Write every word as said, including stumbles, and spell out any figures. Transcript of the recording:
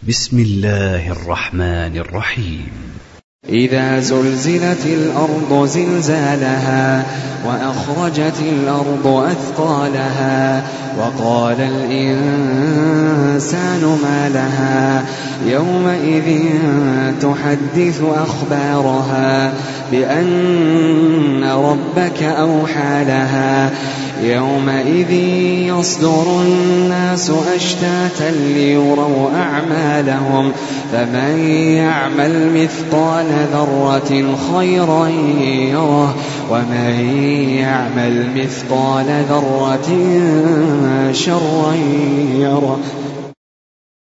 بسم الله الرحمن الرحيم. إذا زلزلت الأرض زلزالها وأخرجت الأرض أثقالها وقال الإنسان ما لها يومئذ تحدث أخبارها بأن ربك أوحى لها يومئذ يصدر الناس أشتاتا ليروا أعمالهم فمن يعمل مثقال ذرة خيرا يره ومن يعمل مثقال ذرة شرا يره.